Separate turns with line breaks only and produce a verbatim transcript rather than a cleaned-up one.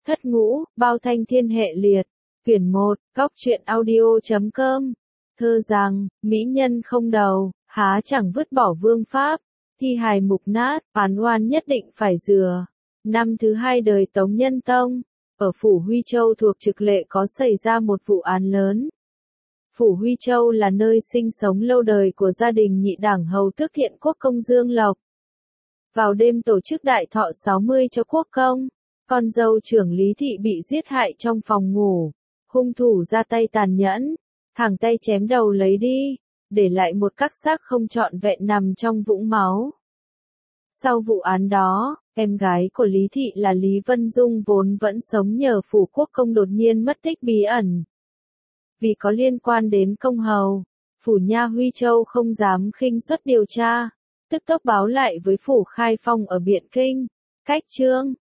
Thất ngũ, bao thanh thiên hệ liệt. Quyển một, góc truyện audio chấm com. Thơ rằng, mỹ nhân không đầu, há chẳng vứt bỏ vương pháp. Thi hài mục nát, oán oan nhất định phải rửa. Năm thứ hai đời Tống Nhân Tông, ở Phủ Huy Châu thuộc Trực Lệ có xảy ra một vụ án lớn. Phủ Huy Châu là nơi sinh sống lâu đời của gia đình nhị đảng hầu tước Thiện Quốc công Dương Lộc. Vào đêm tổ chức đại thọ sáu mươi cho quốc công, con dâu trưởng Lý Thị bị giết hại trong phòng ngủ. Hung thủ ra tay tàn nhẫn, thẳng tay chém đầu lấy đi, để lại một các xác không trọn vẹn nằm trong vũng máu. Sau vụ án đó, em gái của Lý Thị là Lý Vân Dung vốn vẫn sống nhờ phủ quốc công đột nhiên mất tích bí ẩn. Vì có liên quan đến công hầu, phủ nha Huy Châu không dám khinh suất điều tra, tức tốc báo lại với phủ Khai Phong ở Biện Kinh. Cách chương